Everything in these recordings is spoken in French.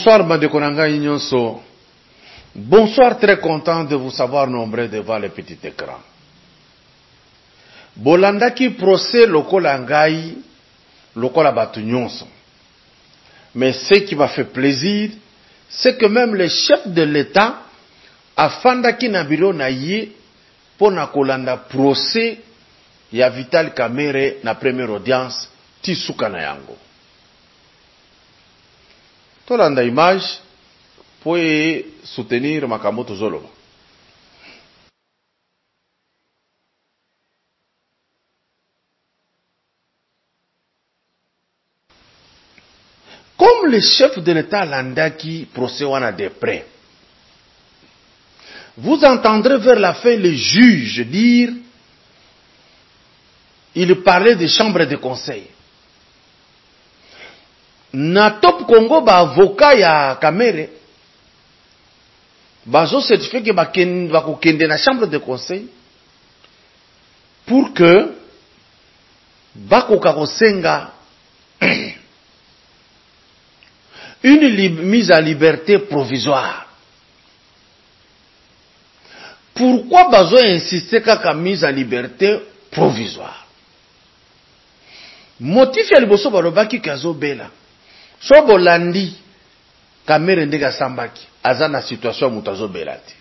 Bonsoir, Bandekonanga Inyonso. Bonsoir, très content de vous savoir nombreux devant le petit écran. Bolandaki procès lokola ngai, lokola batu nyonso. Mais ce qui m'a fait plaisir, c'est que même le chef de l'État a fandaki na bilo na ye pona kolanda procès ya Vital Kamerhe na première audience tisuka na yango. Tolanda image pour soutenir Makamoto Zoloba. Comme le chef de l'État landaki procès wana de près, vous entendrez vers la fin le juge dire, il parlait des chambres de conseil. Na top Congo ba avocat ya Kamerhe bazo certifié que bako kende na chambre de conseil pour que bako kakosenga une mise à liberté provisoire. Pourquoi bazo insister kaka mise à liberté provisoire? Motif ya liboso balobaki kazo bela. So bolandi Kamerhe ndeka sambaki aza na situation mutazo belati.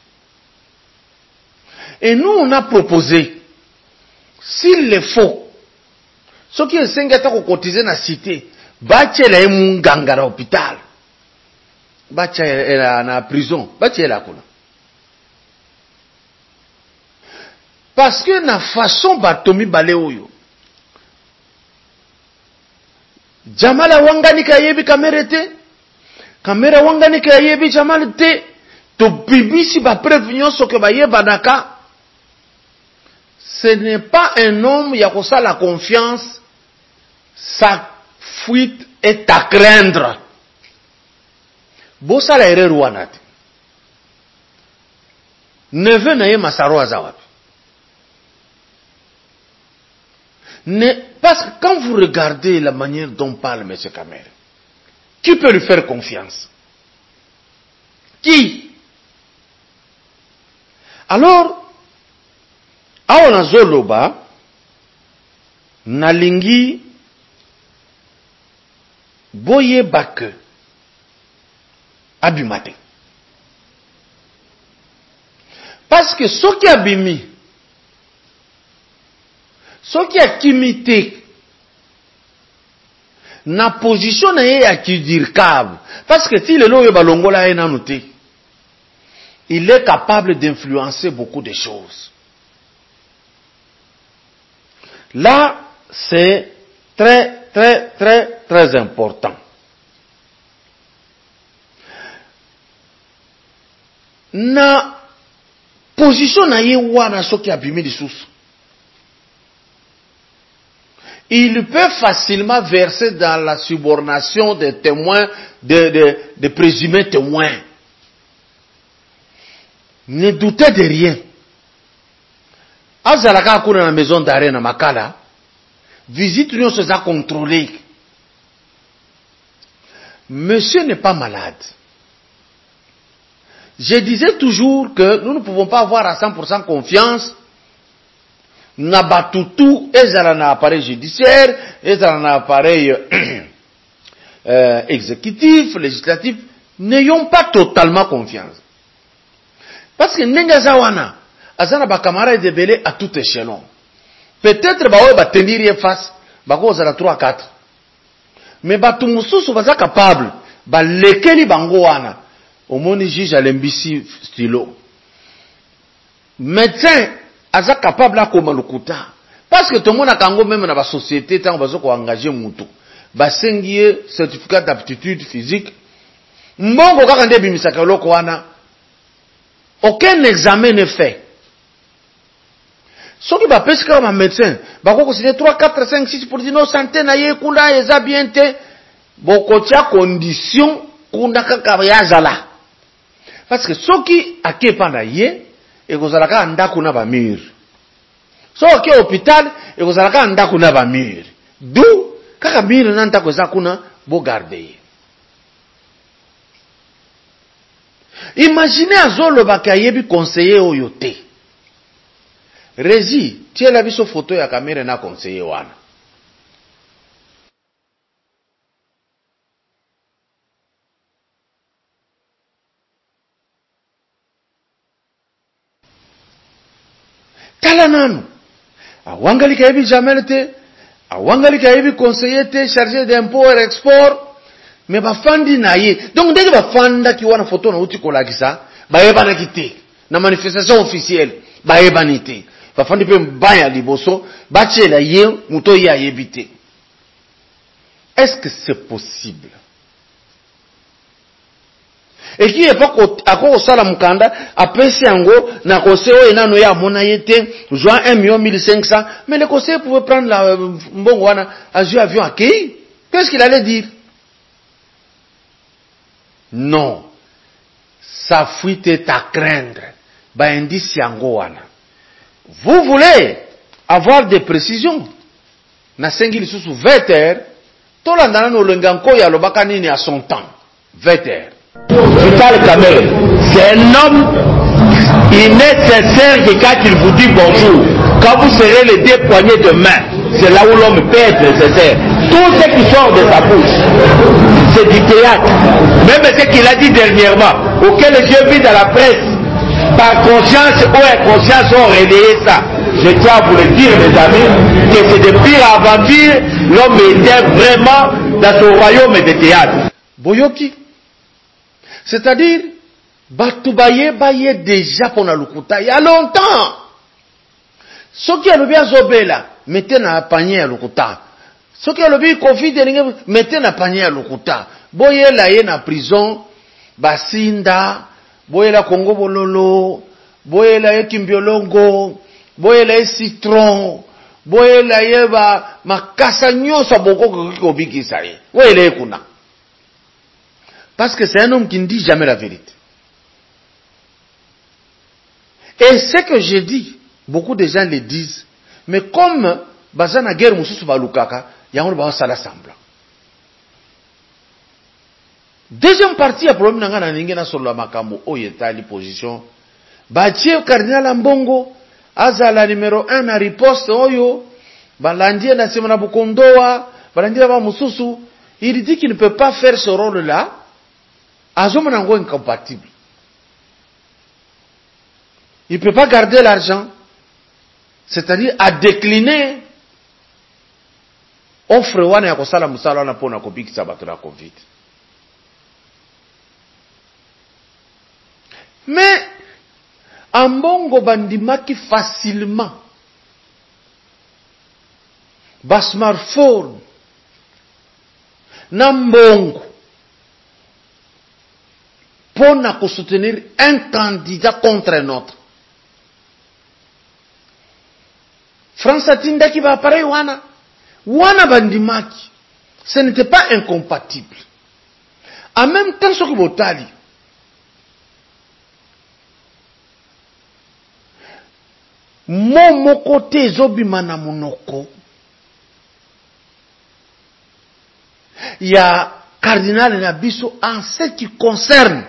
Et nous on a proposé, s'il le faut, ce qui est sengeta ko cotiser na cité, bachela munganga na hôpital, bachela na prison, bachela kuna. Parce que na façon batomi bale oyo, Jamala wangani ka yebi Kamerhe te, Kamerhe wangani ka yebi Jamal te, to bibisi ba preuve nyonso ke ba yeba naka. Ce n'est pas un homme ya kosa la confiance, sa fuite est à craindre. Bosa la erreur wana te. Neve na ye masaro azawapi. Parce que quand vous regardez la manière dont parle M. Kamerhe, qui peut lui faire confiance? Qui? Alors, awana zoloba, nalingi, boye bake, abimate. Parce que ce qui abimi, ce qui a kimité, na position na ye ya kidirkab, parce que si le loye balongola ye nanote, il est capable d'influencer beaucoup de choses. Là, c'est très, très, très, très important. Na position na ye wana soki abimi lisusu, il peut facilement verser dans la subornation des témoins, de présumés témoins. Ne doutez de rien. Azalaka akuna na maison d'arrêt na Makala, visite nous se a contrôlé. Monsieur n'est pas malade. Je disais toujours que nous ne pouvons pas avoir à 100% confiance na batutu ezala na appareil judiciaire, ezala na appareil exécutif, législatif, n'ayons pas totalement confiance. Parce que nengaza wana azana ba camarades de belé à tout échelon. Peut-être bawe ba tenir face, bako zala 3 4. Mais batu mususu baza capable, ba lekeli bango wana. Omoni juge alembisi stylo. Médecin aza capable à koma lokuta. Parce que tout le monde a kango même dans la société tant bazo ko engager mutu. Ba sengie certificat d'aptitude physique. Mbongo kaka nde bimisaka loko wana. Aucun examen n'est fait. Soki ba pesika ma médecin, ba ko signer 3 4 5 6 pour dire non santé na ye kunda eza bien te. Boko tia condition kunda kaka ya zala. Parce que soki akepa na ye et vous allez à ndaku na ba mur. So ke hôpital et vous allez à ndaku na ba mur. D'où kaka mur na ndaku za kuna bo garder. Imaginez azolo bakayebi conseiller oyote. Régi, tu es la biso photo ya caméra na conseiller wana. Tala nanu. Awangali kayebi Jamel te. Awangali kayebi conseiller te chargé d'impôt et export. Mais bafandi na ye. Donc dès que bafanda ki wana photo na uti kolakisa, bayeba na kite. Na manifestation officielle, bayeba nite. Bafandi pe mbaya liboso, bachela ye muto ya yebite. Est-ce que c'est possible? Et qui est pas à quoi sala mukanda apesi yango na conseil enano ya mona yete joint 1,5 million, mais le conseil pouvait prendre la mbongo wana avion accueilli. Qu'est-ce qu'il allait dire? Non. Sa fuite est à craindre. Ba indice yango wana. Vous voulez avoir des précisions? Na sengi sous 20 heures, tolandana no lenganko ya lobaka nini à son temps. 20 heures. Vital Kamerhe, c'est un homme, il n'est sincère que quand il vous dit bonjour, quand vous serrez les deux poignées de main, c'est là où l'homme peut être sincère. Tout ce qui sort de sa bouche, c'est du théâtre. Même ce qu'il a dit dernièrement, auquel j'ai vu dans la presse, par conscience ou inconscience ont relayé ça. Je tiens à vous le dire, mes amis, que c'est de pire aventure, l'homme était vraiment dans son royaume de théâtre. Boyoki. C'est-à-dire, Batoubaye baye déjà pour la lukuta. Il y a longtemps. Ce qui a le bien zobela, mettez dans la panier à lukuta. Ce qui a le bien Covid, mettez dans la panier à lukuta. Boye la ye na prison, Basinda, boye la Congo Bololo, boye la ye Kimbiolongo, boye la ye Citron, boye la ye ba makasa nyoso boko kobiki saye. Boye la ye kuna. Parce que c'est un homme qui ne dit jamais la vérité. Et ce que je dis, beaucoup de gens le disent, mais comme bazana guerre mususu balukaka, yango ba sala semblant. Deuxième partie a problème nanga na ningi na solo la makambo oyetali position. Bachie cardinal Mbongo azala numéro 1 na riposte oyo balandie na sema na bukondoa, balandie ba mususu, il dit qu'il ne peut pas faire ce rôle là. Azomanango incompatible. Il ne peut pas garder l'argent, c'est-à-dire à décliner offre wana ya kosala musala na pona kobikisa bato na Covid. Mais Ambongo bandimaki facilement ba smartphone na Mbongo pour soutenir un candidat contre un autre. France Atindaki va pareil wana bandimaki. Ce n'était pas incompatible. En même temps, ce que Botali, mon côté zobimana monoko, il y a cardinal Nabiso en ce qui concerne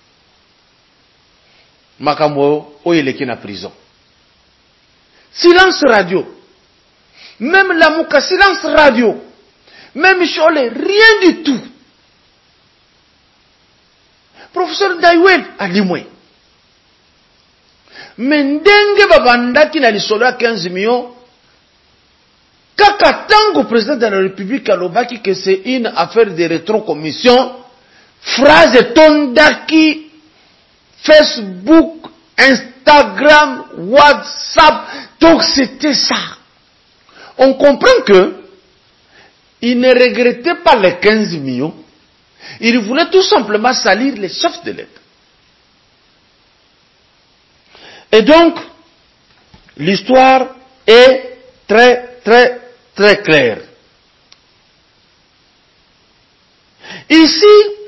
makambo oyeleki na prison. Silence radio. Même la mouka, silence radio. Même Cholet, rien du tout. Professeur Daiwel a dit moi. Mais ndenge babandaki na lisolo ya 15 millions, kaka tango président de la République alobaki que c'est une affaire de rétrocommission, phrase tondaki Facebook, Instagram, WhatsApp, donc c'était ça. On comprend que il ne regrettait pas les 15 millions, il voulait tout simplement salir les chefs de l'État. Et donc, l'histoire est très, très, très claire. Ici,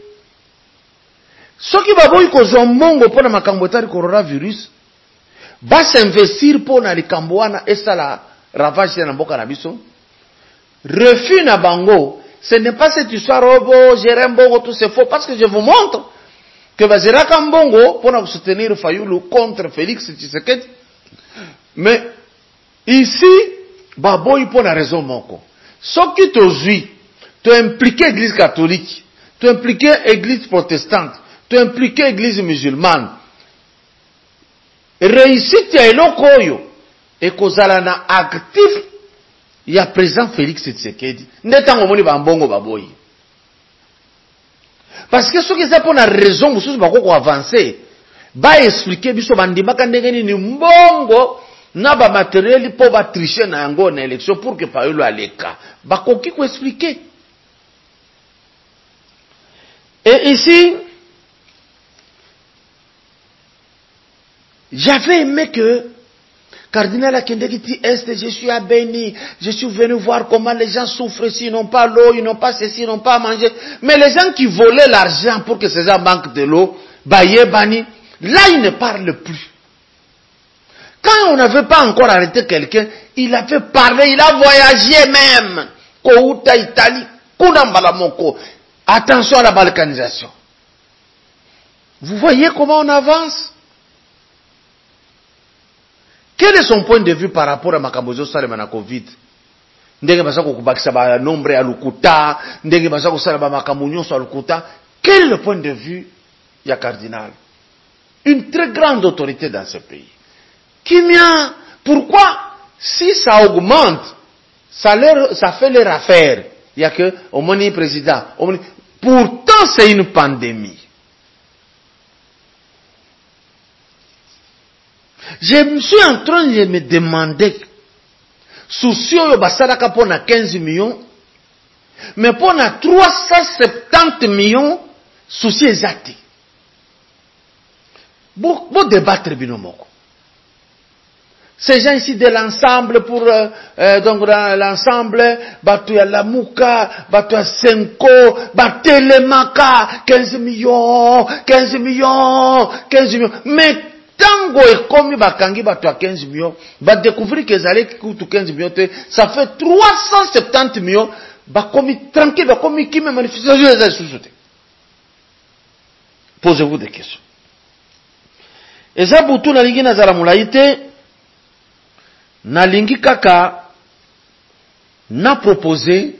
ceux qui vont kozwa mbongo pour la coronavirus, va s'investir pour na likambouana et ça la ravage na mboka na biso. Refus na bango, ce n'est pas cette histoire, oh, gérer mbongo, tout c'est faux, parce que je vous montre que Baziraka Mbongo pour soutenir Fayoulou contre Félix Tshisekedi. Mais ici, Baboy pour la raison moko. Ce qui te joue, tu impliqué l'église catholique, tu impliqué l'église protestante, tu impliqué l'église musulmane. Réussite ya eloko oyo ekozala na actif ya président Félix Tshisekedi. Ndetango moni bambongo baboyi. Parce que ceux qui sont pour la raison mususu bakoko avancer, ba expliquer biso bandimaka ndenge nini mbongo na ba matériel po ba tricher na yango na élection pour que Fayulu aleka. Bakoki ko expliquer. Et ici, j'avais aimé que Cardinal Akendeki Est, je suis à Béni, je suis venu voir comment les gens souffrent ici, ils n'ont pas l'eau, ils n'ont pas ceci, ils n'ont pas à manger. Mais les gens qui volaient l'argent pour que ces gens manquent de l'eau, Baye Bani, là ils ne parlent plus. Quand on n'avait pas encore arrêté quelqu'un, il avait parlé, il a voyagé même. Kouta Italie, Kounambalamoko. Attention à la balkanisation. Vous voyez comment on avance? Quel est son point de vue par rapport à Makabozo Salema na Covid? Ndenge basako kubakisa ba nombre ya lukuta, ndenge basako sala ba makamunyo so lukuta. Quel est le point de vue ya cardinal? Une très grande autorité dans ce pays. Kimia, pourquoi si ça augmente, ça fait leur affaire? Il y a que au moni président, pourtant c'est une pandémie. Je me suis en train de me demander, souci yo basalaka pour 15 millions, mais pour 370 millions, souci exact. Bon débattre binomoko. Ces gens ici de l'ensemble pour donc l'ensemble, batu ya Lamuka, batu ya Senko, batelemaka 15 millions, 15 millions, 15 millions. Mais tango ekomi bakangi batu ya 15 millions, ba découvrir que zale kutu 15 millions, ça fait 370 millions, bakomi tranquille, bakomi qui me manifestation des sous-soutés. Posez-vous des questions. Et ça pour tout na lingi na zala mulaite. Na lingi kaka na proposé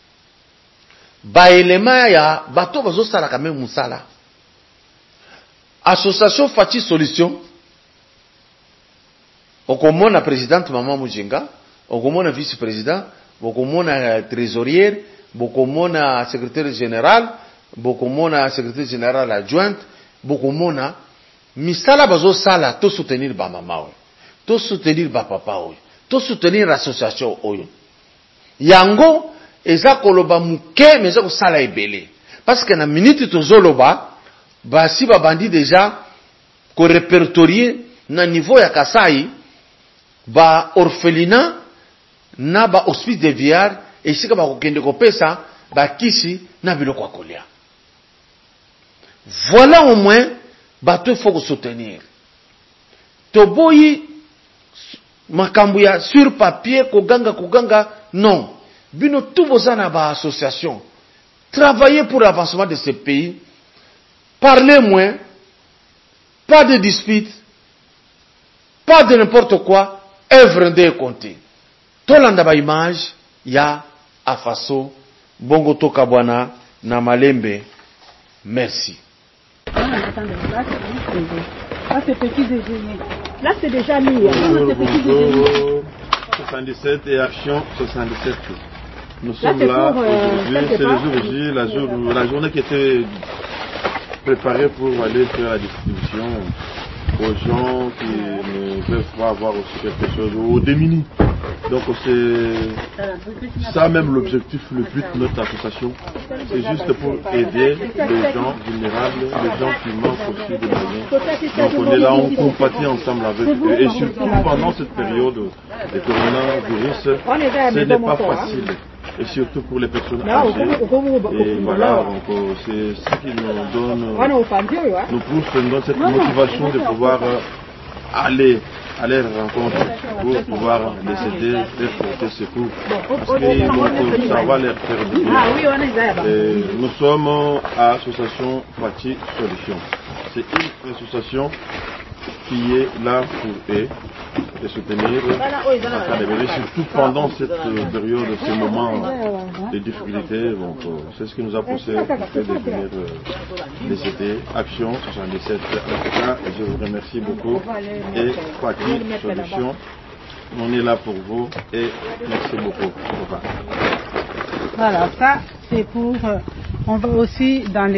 ba élément ya bato bazo sala quand même musala. Association Fati Solution, okomona présidente Maman Mujinga, okomona vice-président, okomona trésorière, okomona secrétaire général, okomona secrétaire général adjointe, okomona misala bazo sala to soutenir ba mama oyo. To soutenir ba papa oyo, to soutenir l'association oyo. Yango eza koloba muke mais eza ko sala ebele. Parce que na minute to zoloba basi ba bandi déjà ko répertorier na niveau ya Kasai ba orphelinat na ba hospice de Viard et sika ba kokende ko pesa ba kisi na biloko ya kolia. Voilà au moins bato faut ko soutenir. Toboyi makambu ya sur papier koganga non. Bino tout bozana ba association. Travailler pour l'avancement de ce pays. Parlez moins. Pas de dispute. Pas de n'importe quoi. Œuvre de compter. Tolanda ba image ya Afaso Bongo Toka Bwana na Malembe. Merci. Ah, c'est petit déjeuner. Là, c'est déjà mis. Bonjour. 77 et Action 77. Nous sommes là aujourd'hui, c'est le jour J, la journée qui était préparée pour aller faire la distribution aux gens qui ne peuvent pas avoir aussi quelque chose, aux démunis. Donc c'est ça même l'objectif, le but de notre association, c'est juste pour aider les gens vulnérables, les gens qui manquent aussi de moyens. Donc on est là, on compatit ensemble avec eux et surtout pendant cette période de coronavirus, ce n'est pas facile. Et surtout pour les personnes âgées. Et voilà, c'est ce qui nous donne, nous pousse, nous donne cette motivation de pouvoir aller à leur rencontre pour pouvoir les aider, leur porter secours. Parce que ça va leur faire du bien. Nous sommes à l'association Fati Solution. c'est une association qui est là pour eux, de soutenir surtout pendant cette période, ces moments de difficulté. Donc, c'est ce qui nous a poussé à devenir DCT Action 77. En tout cas, je vous remercie beaucoup. Et Fatih Solution, on est là pour vous et merci beaucoup. Voilà, ça c'est pour. On va aussi dans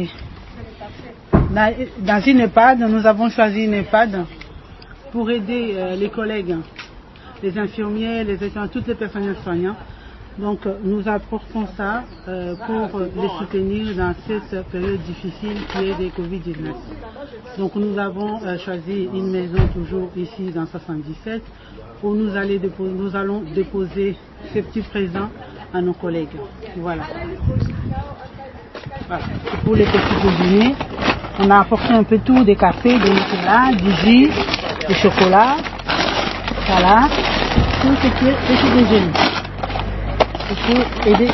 une EHPAD, nous avons choisi une EHPAD pour aider les collègues, les infirmiers, les étudiants, toutes les personnels soignants. Donc nous apportons ça pour les soutenir dans cette période difficile qui est des Covid-19. Donc nous avons choisi une maison toujours ici dans 77 où nous allons déposer ces petits présents à nos collègues. Voilà. Voilà. Pour les petits déjeuners, on a apporté un peu tout, des cafés, des chocolats, du jus, du chocolat. Voilà. Tout ce qui est petit déjeuner. Pour aider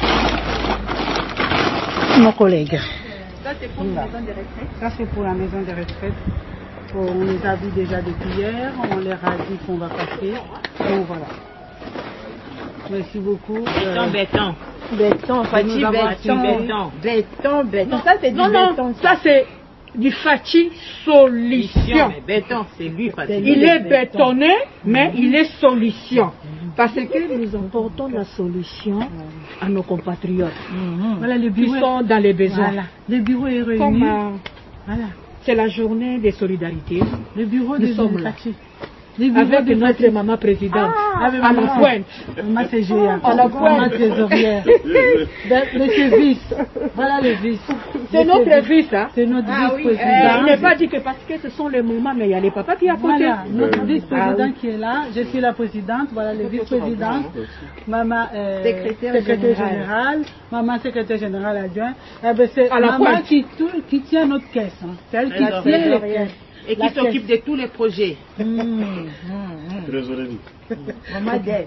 nos collègues. Ça c'est pour la maison de retraite. Ça c'est pour la maison de retraite. On les a vus déjà depuis hier, on leur a dit qu'on va passer. Donc voilà. Merci beaucoup. Béton. Fatih, béton. Ça c'est du béton. Ça c'est du Fatih Solution. Mais béton, c'est lui, Fatih. Il est bétonné, mais il est solution. Parce que nous apportons la solution à nos compatriotes Voilà, le bureau qui sont dans les besoins. Voilà. Le bureau est réuni. Comme, Voilà. c'est la journée de solidarité. Le bureau Nous de sommes là. Avec notre maman présidente à la pointe. Maman c'est géant. À la pointe. Maman trésorière. Monsieur vice. Voilà le vice. C'est notre vice, hein? C'est notre vice-président. Il n'est pas dit que parce que ce sont les mamans, mais il y a les papas qui à côté. Voilà, notre vice-président qui est là. Je suis la présidente. Voilà le vice-président. Maman secrétaire générale. Maman secrétaire générale adjoint. Eh ben, c'est maman qui tient notre caisse. Hein. C'est elle qui tient les caisses. Et qui s'occupe de tous les projets. Trésorerie. Maman d'aide.